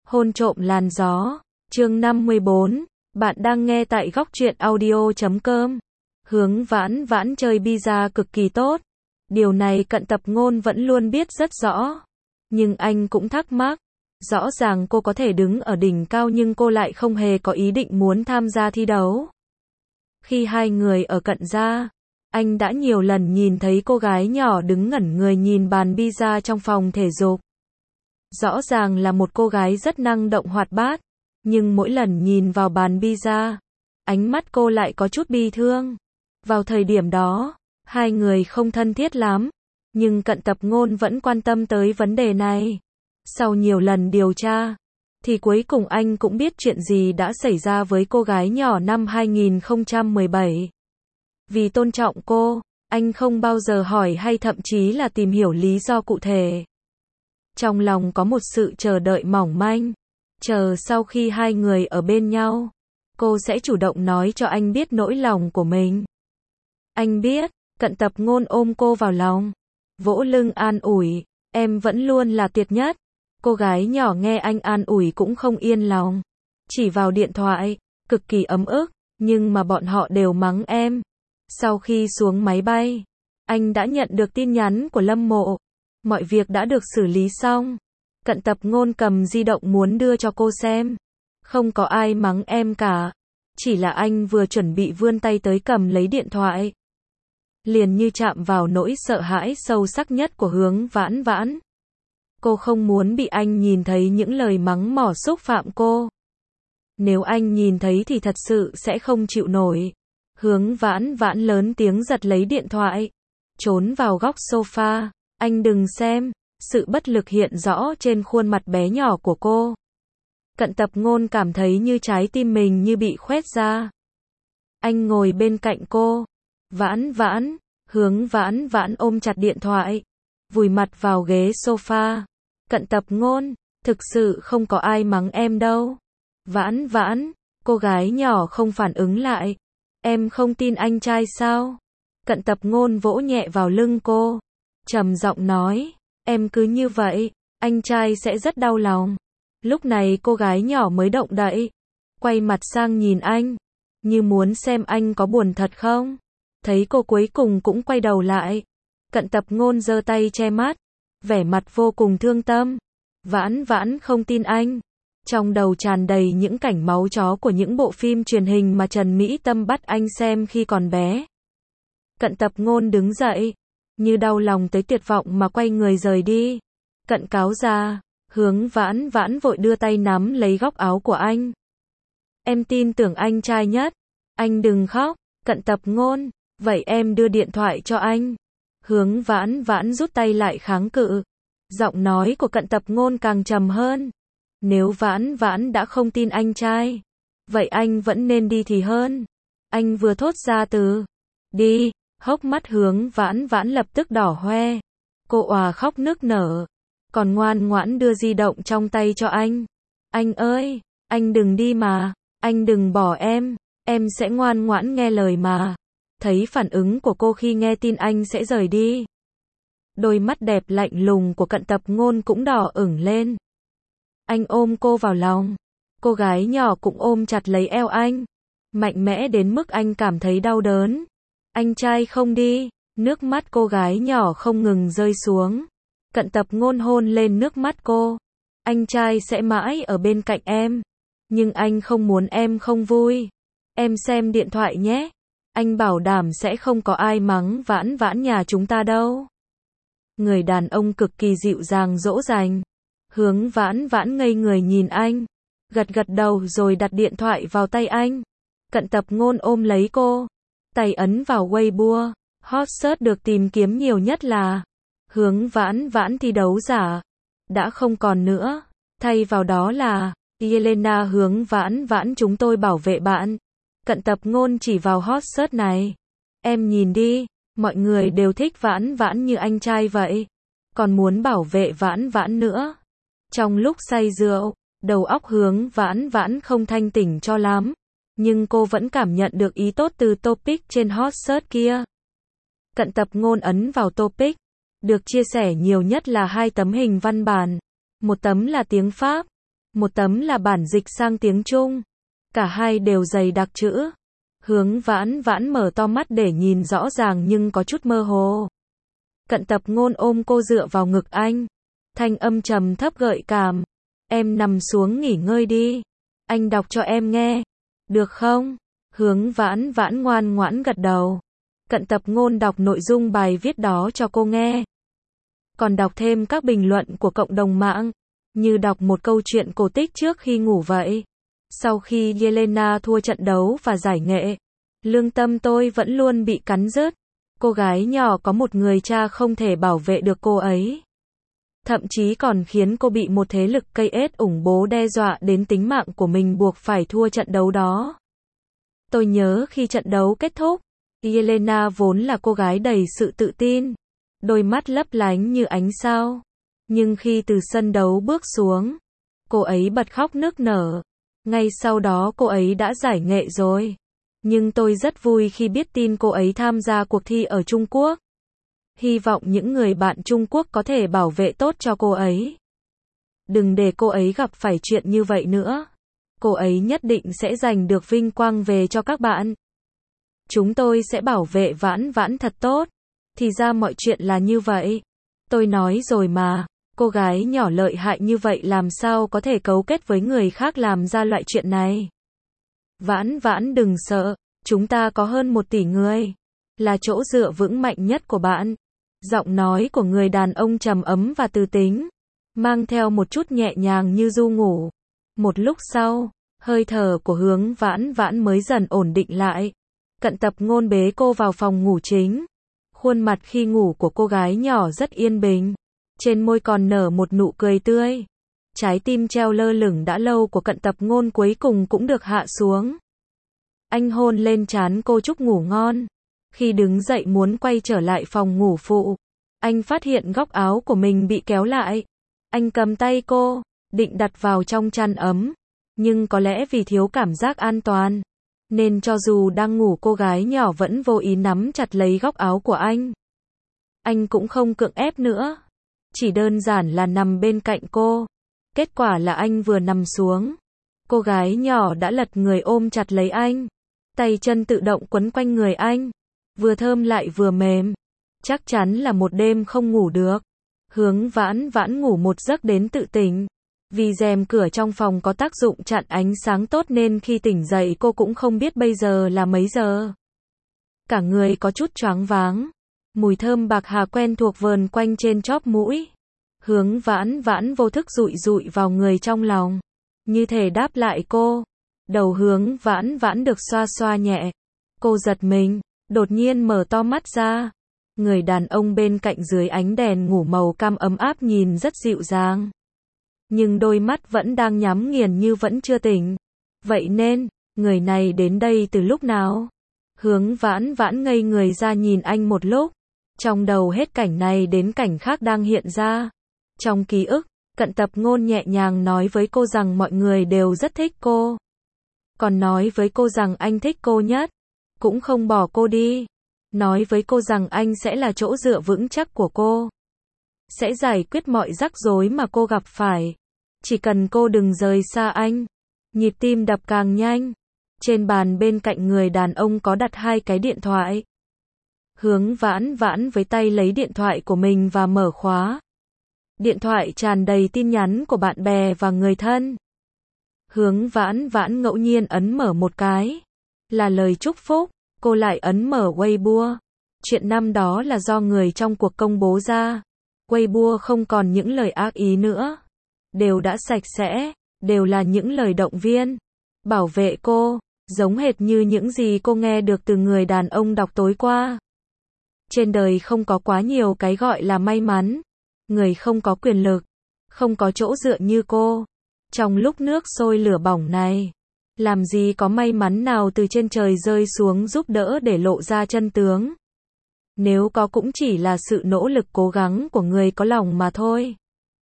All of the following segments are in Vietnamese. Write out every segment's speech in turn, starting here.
Hôn trộm làn gió, chương 54, bạn đang nghe tại góc truyện audio.com. Hướng Vãn Vãn chơi pizza cực kỳ tốt. Điều này Cận Tập Ngôn vẫn luôn biết rất rõ. Nhưng anh cũng thắc mắc. Rõ ràng cô có thể đứng ở đỉnh cao nhưng cô lại không hề có ý định muốn tham gia thi đấu. Khi hai người ở cận gia, anh đã nhiều lần nhìn thấy cô gái nhỏ đứng ngẩn người nhìn bàn pizza trong phòng thể dục. Rõ ràng là một cô gái rất năng động hoạt bát, nhưng mỗi lần nhìn vào bàn pizza, ánh mắt cô lại có chút bi thương. Vào thời điểm đó, hai người không thân thiết lắm, nhưng Cận Tập Ngôn vẫn quan tâm tới vấn đề này. Sau nhiều lần điều tra, thì cuối cùng anh cũng biết chuyện gì đã xảy ra với cô gái nhỏ năm 2017. Vì tôn trọng cô, anh không bao giờ hỏi hay thậm chí là tìm hiểu lý do cụ thể. Trong lòng có một sự chờ đợi mỏng manh, chờ sau khi hai người ở bên nhau, cô sẽ chủ động nói cho anh biết nỗi lòng của mình. Anh biết, Cận Tập Ngôn ôm cô vào lòng, vỗ lưng an ủi, em vẫn luôn là tuyệt nhất. Cô gái nhỏ nghe anh an ủi cũng không yên lòng, chỉ vào điện thoại, cực kỳ ấm ức, nhưng mà bọn họ đều mắng em. Sau khi xuống máy bay, anh đã nhận được tin nhắn của Lâm Mộ. Mọi việc đã được xử lý xong. Cận Tập Ngôn cầm di động muốn đưa cho cô xem. Không có ai mắng em cả. Chỉ là anh vừa chuẩn bị vươn tay tới cầm lấy điện thoại, liền như chạm vào nỗi sợ hãi sâu sắc nhất của Hướng Vãn Vãn. Cô không muốn bị anh nhìn thấy những lời mắng mỏ xúc phạm cô. Nếu anh nhìn thấy thì thật sự sẽ không chịu nổi. Hướng Vãn Vãn lớn tiếng giật lấy điện thoại, trốn vào góc sofa. Anh đừng xem, sự bất lực hiện rõ trên khuôn mặt bé nhỏ của cô. Cận Tập Ngôn cảm thấy như trái tim mình như bị khoét ra. Anh ngồi bên cạnh cô. Vãn Vãn, Hướng Vãn Vãn ôm chặt điện thoại, vùi mặt vào ghế sofa. Cận Tập Ngôn, thực sự không có ai mắng em đâu. Vãn Vãn, cô gái nhỏ không phản ứng lại. Em không tin anh trai sao? Cận Tập Ngôn vỗ nhẹ vào lưng cô, trầm giọng nói, em cứ như vậy, anh trai sẽ rất đau lòng. Lúc này cô gái nhỏ mới động đậy, quay mặt sang nhìn anh, như muốn xem anh có buồn thật không. Thấy cô cuối cùng cũng quay đầu lại, Cận Tập Ngôn giơ tay che mắt, vẻ mặt vô cùng thương tâm. Vãn Vãn không tin anh. Trong đầu tràn đầy những cảnh máu chó của những bộ phim truyền hình mà Trần Mỹ Tâm bắt anh xem khi còn bé. Cận Tập Ngôn đứng dậy, như đau lòng tới tuyệt vọng mà quay người rời đi. Cận cáo ra, Hướng Vãn Vãn vội đưa tay nắm lấy góc áo của anh. Em tin tưởng anh trai nhất. Anh đừng khóc. Cận Tập Ngôn, vậy em đưa điện thoại cho anh. Hướng Vãn Vãn rút tay lại kháng cự. Giọng nói của Cận Tập Ngôn càng trầm hơn. Nếu Vãn Vãn đã không tin anh trai, vậy anh vẫn nên đi thì hơn. Anh vừa thốt ra từ đi, hốc mắt Hướng Vãn Vãn lập tức đỏ hoe. Cô òa khóc nức nở, còn ngoan ngoãn đưa di động trong tay cho anh. Anh ơi, anh đừng đi mà, anh đừng bỏ em sẽ ngoan ngoãn nghe lời mà. Thấy phản ứng của cô khi nghe tin anh sẽ rời đi, đôi mắt đẹp lạnh lùng của Cận Tập Ngôn cũng đỏ ửng lên. Anh ôm cô vào lòng, cô gái nhỏ cũng ôm chặt lấy eo anh, mạnh mẽ đến mức anh cảm thấy đau đớn. Anh trai không đi, nước mắt cô gái nhỏ không ngừng rơi xuống. Cận Tập Ngôn hôn lên nước mắt cô. Anh trai sẽ mãi ở bên cạnh em, nhưng anh không muốn em không vui. Em xem điện thoại nhé. Anh bảo đảm sẽ không có ai mắng Vãn Vãn nhà chúng ta đâu. Người đàn ông cực kỳ dịu dàng dỗ dành. Hướng Vãn Vãn ngây người nhìn anh, gật gật đầu rồi đặt điện thoại vào tay anh. Cận Tập Ngôn ôm lấy cô, tay ấn vào Weibo. Hot search được tìm kiếm nhiều nhất là Hướng Vãn Vãn thi đấu giả. Đã không còn nữa, thay vào đó là Yelena Hướng Vãn Vãn chúng tôi bảo vệ bạn. Cận Tập Ngôn chỉ vào hot search này. Em nhìn đi, mọi người đều thích Vãn Vãn như anh trai vậy, còn muốn bảo vệ Vãn Vãn nữa. Trong lúc say rượu, đầu óc Hướng Vãn Vãn không thanh tỉnh cho lắm, nhưng cô vẫn cảm nhận được ý tốt từ topic trên hot search kia. Cận Tập Ngôn ấn vào topic, được chia sẻ nhiều nhất là 2 tấm hình văn bản, một tấm là tiếng Pháp, một tấm là bản dịch sang tiếng Trung. Cả hai đều dày đặc chữ. Hướng Vãn Vãn mở to mắt để nhìn rõ ràng nhưng có chút mơ hồ. Cận Tập Ngôn ôm cô dựa vào ngực anh. Thanh âm trầm thấp gợi cảm. Em nằm xuống nghỉ ngơi đi. Anh đọc cho em nghe. Được không? Hướng Vãn Vãn ngoan ngoãn gật đầu. Cận Tập Ngôn đọc nội dung bài viết đó cho cô nghe. Còn đọc thêm các bình luận của cộng đồng mạng. Như đọc một câu chuyện cổ tích trước khi ngủ vậy. Sau khi Yelena thua trận đấu và giải nghệ, lương tâm tôi vẫn luôn bị cắn rứt. Cô gái nhỏ có một người cha không thể bảo vệ được cô ấy. Thậm chí còn khiến cô bị một thế lực cây ết ủng bố đe dọa đến tính mạng của mình buộc phải thua trận đấu đó. Tôi nhớ khi trận đấu kết thúc, Yelena vốn là cô gái đầy sự tự tin, đôi mắt lấp lánh như ánh sao. Nhưng khi từ sân đấu bước xuống, cô ấy bật khóc nức nở. Ngay sau đó cô ấy đã giải nghệ rồi. Nhưng tôi rất vui khi biết tin cô ấy tham gia cuộc thi ở Trung Quốc. Hy vọng những người bạn Trung Quốc có thể bảo vệ tốt cho cô ấy. Đừng để cô ấy gặp phải chuyện như vậy nữa. Cô ấy nhất định sẽ giành được vinh quang về cho các bạn. Chúng tôi sẽ bảo vệ Vãn Vãn thật tốt. Thì ra mọi chuyện là như vậy. Tôi nói rồi mà, cô gái nhỏ lợi hại như vậy làm sao có thể cấu kết với người khác làm ra loại chuyện này. Vãn Vãn đừng sợ, chúng ta có hơn 1 tỷ người. Là chỗ dựa vững mạnh nhất của bạn. Giọng nói của người đàn ông trầm ấm và tư tính, mang theo một chút nhẹ nhàng như ru ngủ. Một lúc sau, hơi thở của Hướng Vãn Vãn mới dần ổn định lại. Cận Tập Ngôn bế cô vào phòng ngủ chính. Khuôn mặt khi ngủ của cô gái nhỏ rất yên bình. Trên môi còn nở một nụ cười tươi. Trái tim treo lơ lửng đã lâu của Cận Tập Ngôn cuối cùng cũng được hạ xuống. Anh hôn lên trán cô chúc ngủ ngon. Khi đứng dậy muốn quay trở lại phòng ngủ phụ, anh phát hiện góc áo của mình bị kéo lại. Anh cầm tay cô, định đặt vào trong chăn ấm. Nhưng có lẽ vì thiếu cảm giác an toàn, nên cho dù đang ngủ cô gái nhỏ vẫn vô ý nắm chặt lấy góc áo của anh. Anh cũng không cưỡng ép nữa. Chỉ đơn giản là nằm bên cạnh cô. Kết quả là anh vừa nằm xuống, cô gái nhỏ đã lật người ôm chặt lấy anh. Tay chân tự động quấn quanh người anh. Vừa thơm lại vừa mềm. Chắc chắn là một đêm không ngủ được. Hướng Vãn Vãn ngủ một giấc đến tự tỉnh. Vì rèm cửa trong phòng có tác dụng chặn ánh sáng tốt nên khi tỉnh dậy cô cũng không biết bây giờ là mấy giờ. Cả người có chút choáng váng. Mùi thơm bạc hà quen thuộc vờn quanh trên chóp mũi. Hướng Vãn Vãn vô thức dụi dụi vào người trong lòng. Như thể đáp lại cô. Đầu Hướng Vãn Vãn được xoa xoa nhẹ. Cô giật mình, đột nhiên mở to mắt ra. Người đàn ông bên cạnh dưới ánh đèn ngủ màu cam ấm áp nhìn rất dịu dàng. Nhưng đôi mắt vẫn đang nhắm nghiền như vẫn chưa tỉnh. Vậy nên, người này đến đây từ lúc nào? Hướng Vãn Vãn ngây người ra nhìn anh một lúc. Trong đầu hết cảnh này đến cảnh khác đang hiện ra. Trong ký ức, Cận Tập Ngôn nhẹ nhàng nói với cô rằng mọi người đều rất thích cô. Còn nói với cô rằng anh thích cô nhất. Cũng không bỏ cô đi. Nói với cô rằng anh sẽ là chỗ dựa vững chắc của cô. Sẽ giải quyết mọi rắc rối mà cô gặp phải. Chỉ cần cô đừng rời xa anh. Nhịp tim đập càng nhanh. Trên bàn bên cạnh người đàn ông có đặt 2 cái điện thoại. Hướng Vãn Vãn với tay lấy điện thoại của mình và mở khóa. Điện thoại tràn đầy tin nhắn của bạn bè và người thân. Hướng Vãn Vãn ngẫu nhiên ấn mở một cái. Là lời chúc phúc. Cô lại ấn mở Weibo. Chuyện năm đó là do người trong cuộc công bố ra. Weibo không còn những lời ác ý nữa. Đều đã sạch sẽ. Đều là những lời động viên. Bảo vệ cô. Giống hệt như những gì cô nghe được từ người đàn ông đọc tối qua. Trên đời không có quá nhiều cái gọi là may mắn. Người không có quyền lực. Không có chỗ dựa như cô. Trong lúc nước sôi lửa bỏng này. Làm gì có may mắn nào từ trên trời rơi xuống giúp đỡ để lộ ra chân tướng. Nếu có cũng chỉ là sự nỗ lực cố gắng của người có lòng mà thôi.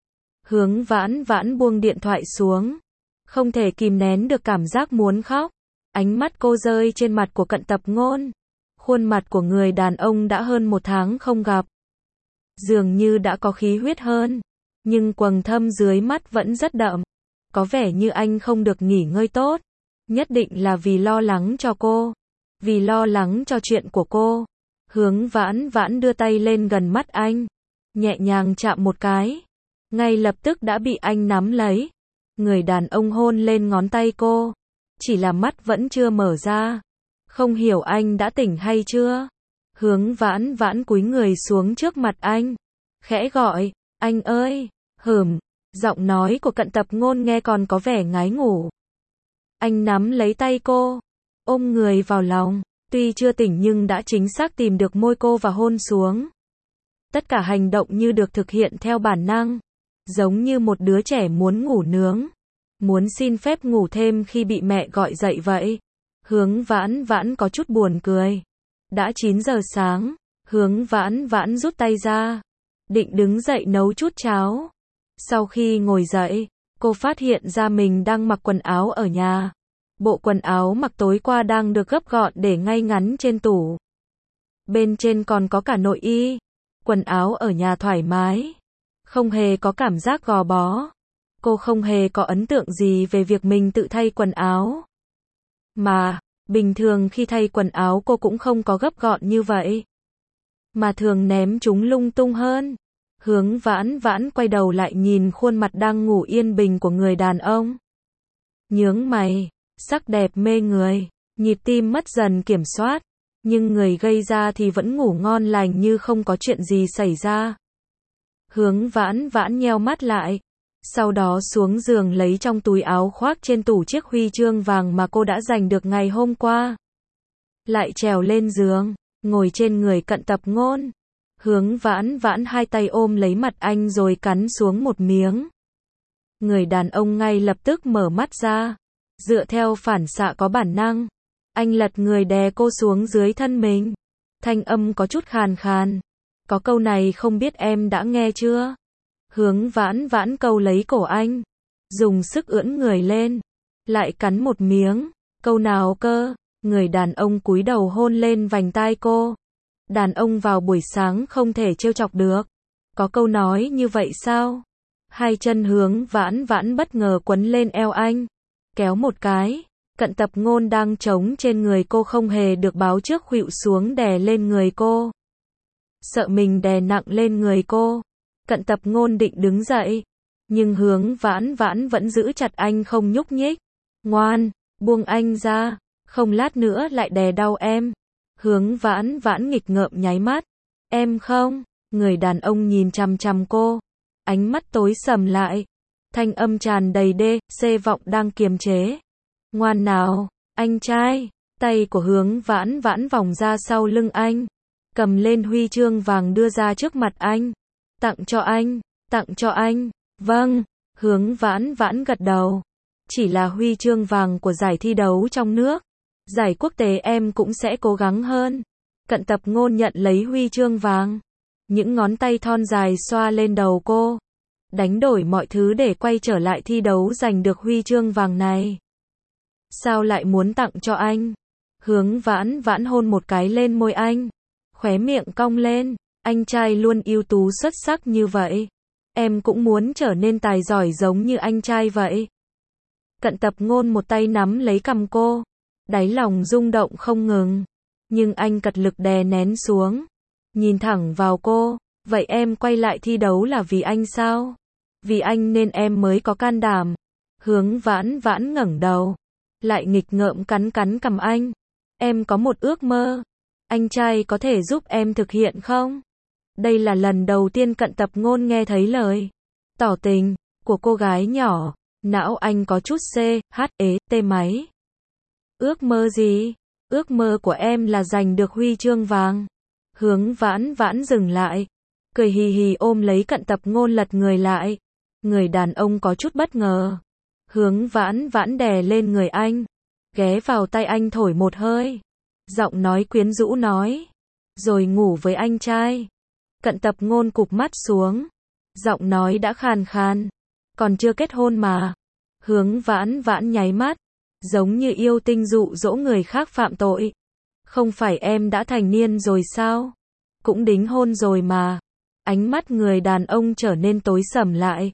Hướng Vãn Vãn buông điện thoại xuống. Không thể kìm nén được cảm giác muốn khóc. Ánh mắt cô rơi trên mặt của Cận Tập Ngôn. Khuôn mặt của người đàn ông đã hơn 1 tháng không gặp. Dường như đã có khí huyết hơn. Nhưng quầng thâm dưới mắt vẫn rất đậm. có vẻ như anh không được nghỉ ngơi tốt. Nhất định là vì lo lắng cho cô. Vì lo lắng cho chuyện của cô. Hướng Vãn Vãn đưa tay lên gần mắt anh. Nhẹ nhàng chạm một cái. Ngay lập tức đã bị anh nắm lấy. Người đàn ông hôn lên ngón tay cô. Chỉ là mắt vẫn chưa mở ra. Không hiểu anh đã tỉnh hay chưa. Hướng Vãn Vãn cúi người xuống trước mặt anh. Khẽ gọi, anh ơi, giọng nói của Cận Tập Ngôn nghe còn có vẻ ngái ngủ. Anh nắm lấy tay cô, ôm người vào lòng, tuy chưa tỉnh nhưng đã chính xác tìm được môi cô và hôn xuống. Tất cả hành động như được thực hiện theo bản năng, giống như một đứa trẻ muốn ngủ nướng, muốn xin phép ngủ thêm khi bị mẹ gọi dậy vậy. Hướng Vãn Vãn có chút buồn cười. Đã 9 giờ sáng, Hướng Vãn Vãn rút tay ra, định đứng dậy nấu chút cháo. Sau khi ngồi dậy, cô phát hiện ra mình đang mặc quần áo ở nhà. Bộ quần áo mặc tối qua đang được gấp gọn để ngay ngắn trên tủ. Bên trên còn có cả nội y. Quần áo ở nhà thoải mái, không hề có cảm giác gò bó. Cô không hề có ấn tượng gì về việc mình tự thay quần áo. Mà, bình thường khi thay quần áo cô cũng không có gấp gọn như vậy. Mà thường ném chúng lung tung hơn. Hướng Vãn Vãn quay đầu lại nhìn khuôn mặt đang ngủ yên bình của người đàn ông. Nhướng mày, sắc đẹp mê người, nhịp tim mất dần kiểm soát. Nhưng người gây ra thì vẫn ngủ ngon lành như không có chuyện gì xảy ra. Hướng Vãn Vãn nheo mắt lại. Sau đó xuống giường lấy trong túi áo khoác trên tủ chiếc huy chương vàng mà cô đã giành được ngày hôm qua. Lại trèo lên giường, ngồi trên người Cận Tập Ngôn. Hướng Vãn Vãn hai tay ôm lấy mặt anh rồi cắn xuống một miếng. Người đàn ông ngay lập tức mở mắt ra. Dựa theo phản xạ có bản năng, anh lật người đè cô xuống dưới thân mình. Thanh âm có chút khàn khàn. Có câu này không biết em đã nghe chưa? Hướng Vãn Vãn câu lấy cổ anh, dùng sức ưỡn người lên, lại cắn một miếng. Câu nào cơ? Người đàn ông cúi đầu hôn lên vành tai cô. Đàn ông vào buổi sáng không thể trêu chọc được. Có câu nói như vậy sao? Hai chân Hướng Vãn Vãn bất ngờ quấn lên eo anh, kéo một cái. Cận Tập Ngôn đang trống trên người cô không hề được báo trước khuỵu xuống đè lên người cô. Sợ mình đè nặng lên người cô, Cận Tập Ngôn định đứng dậy, nhưng Hướng Vãn Vãn vẫn giữ chặt anh không nhúc nhích. Ngoan, buông anh ra, không lát nữa lại đè đau em. Hướng Vãn Vãn nghịch ngợm nháy mắt. Em không. Người đàn ông nhìn chằm chằm cô, ánh mắt tối sầm lại. Thanh âm tràn đầy xê vọng đang kiềm chế. Ngoan nào, anh trai. Tay của Hướng Vãn Vãn vòng ra sau lưng anh, cầm lên huy chương vàng đưa ra trước mặt anh. Tặng cho anh, tặng cho anh. Vâng, Hướng Vãn Vãn gật đầu. Chỉ là huy chương vàng của giải thi đấu trong nước. Giải quốc tế em cũng sẽ cố gắng hơn. Cận Tập Ngôn nhận lấy huy chương vàng. Những ngón tay thon dài xoa lên đầu cô. Đánh đổi mọi thứ để quay trở lại thi đấu giành được huy chương vàng này. Sao lại muốn tặng cho anh? Hướng Vãn Vãn hôn một cái lên môi anh. Khóe miệng cong lên. Anh trai luôn ưu tú xuất sắc như vậy. Em cũng muốn trở nên tài giỏi giống như anh trai vậy. Cận Tập Ngôn một tay nắm lấy cằm cô. Đáy lòng rung động không ngừng. Nhưng anh cật lực đè nén xuống. Nhìn thẳng vào cô. Vậy em quay lại thi đấu là vì anh sao? Vì anh nên em mới có can đảm. Hướng Vãn Vãn ngẩng đầu. Lại nghịch ngợm cắn cằm anh. Em có một ước mơ. Anh trai có thể giúp em thực hiện không? Đây là lần đầu tiên Cận Tập Ngôn nghe thấy lời tỏ tình của cô gái nhỏ. Não anh có chút tê máy. Ước mơ gì? Ước mơ của em là giành được huy chương vàng. Hướng Vãn Vãn dừng lại, cười hì hì ôm lấy Cận Tập Ngôn lật người lại. Người đàn ông có chút bất ngờ. Hướng Vãn Vãn đè lên người anh, ghé vào tay anh thổi một hơi. Giọng nói quyến rũ nói. Rồi ngủ với anh trai. Cận Tập Ngôn cụp mắt xuống. Giọng nói đã khàn khàn. Còn chưa kết hôn mà. Hướng Vãn Vãn nháy mắt. Giống như yêu tinh dụ dỗ người khác phạm tội. Không phải em đã thành niên rồi sao? Cũng đính hôn rồi mà. Ánh mắt người đàn ông trở nên tối sầm lại.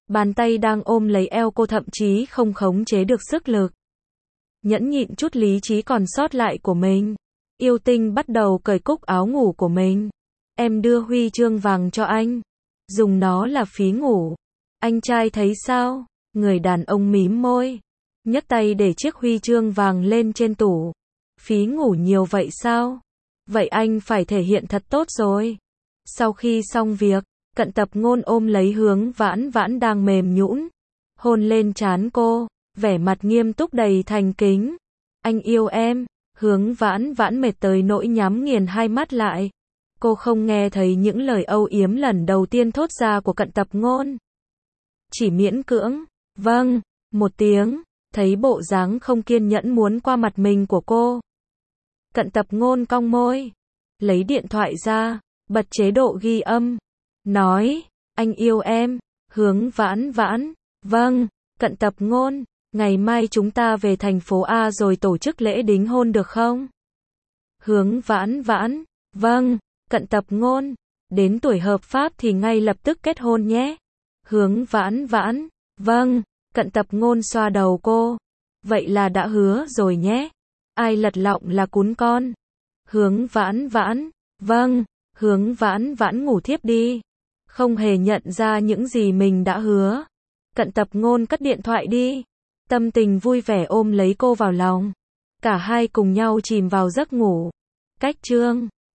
Bàn tay đang ôm lấy eo cô thậm chí không khống chế được sức lực. Nhẫn nhịn chút lý trí còn sót lại của mình. Yêu Tinh bắt đầu cởi cúc áo ngủ của mình. Em đưa huy chương vàng cho anh. Dùng nó là phí ngủ. Anh trai thấy sao? Người đàn ông mím môi. Nhấc tay để chiếc huy chương vàng lên trên tủ. Phí ngủ nhiều vậy sao? Vậy anh phải thể hiện thật tốt rồi. Sau khi xong việc, Cận Tập Ngôn ôm lấy Hướng Vãn Vãn đang mềm nhũn, hôn lên trán cô, vẻ mặt nghiêm túc đầy thành kính. Anh yêu em. Hướng Vãn Vãn mệt tới nỗi nhắm nghiền hai mắt lại. Cô không nghe thấy những lời âu yếm lần đầu tiên thốt ra của Cận Tập Ngôn. Chỉ miễn cưỡng, vâng, một tiếng, thấy bộ dáng không kiên nhẫn muốn qua mặt mình của cô. Cận Tập Ngôn cong môi, lấy điện thoại ra, bật chế độ ghi âm, nói, anh yêu em. Hướng Vãn Vãn, vâng. Cận Tập Ngôn, ngày mai chúng ta về thành phố A rồi tổ chức lễ đính hôn được không? Hướng Vãn Vãn, vâng. Cận Tập Ngôn, đến tuổi hợp pháp thì ngay lập tức kết hôn nhé. Hướng Vãn Vãn, vâng. Cận Tập Ngôn xoa đầu cô, vậy là đã hứa rồi nhé. Ai lật lọng là cún con. Hướng Vãn Vãn, vâng. Hướng Vãn Vãn ngủ thiếp đi. Không hề nhận ra những gì mình đã hứa. Cận Tập Ngôn cất điện thoại đi. Tâm tình vui vẻ ôm lấy cô vào lòng. Cả hai cùng nhau chìm vào giấc ngủ. Cách chương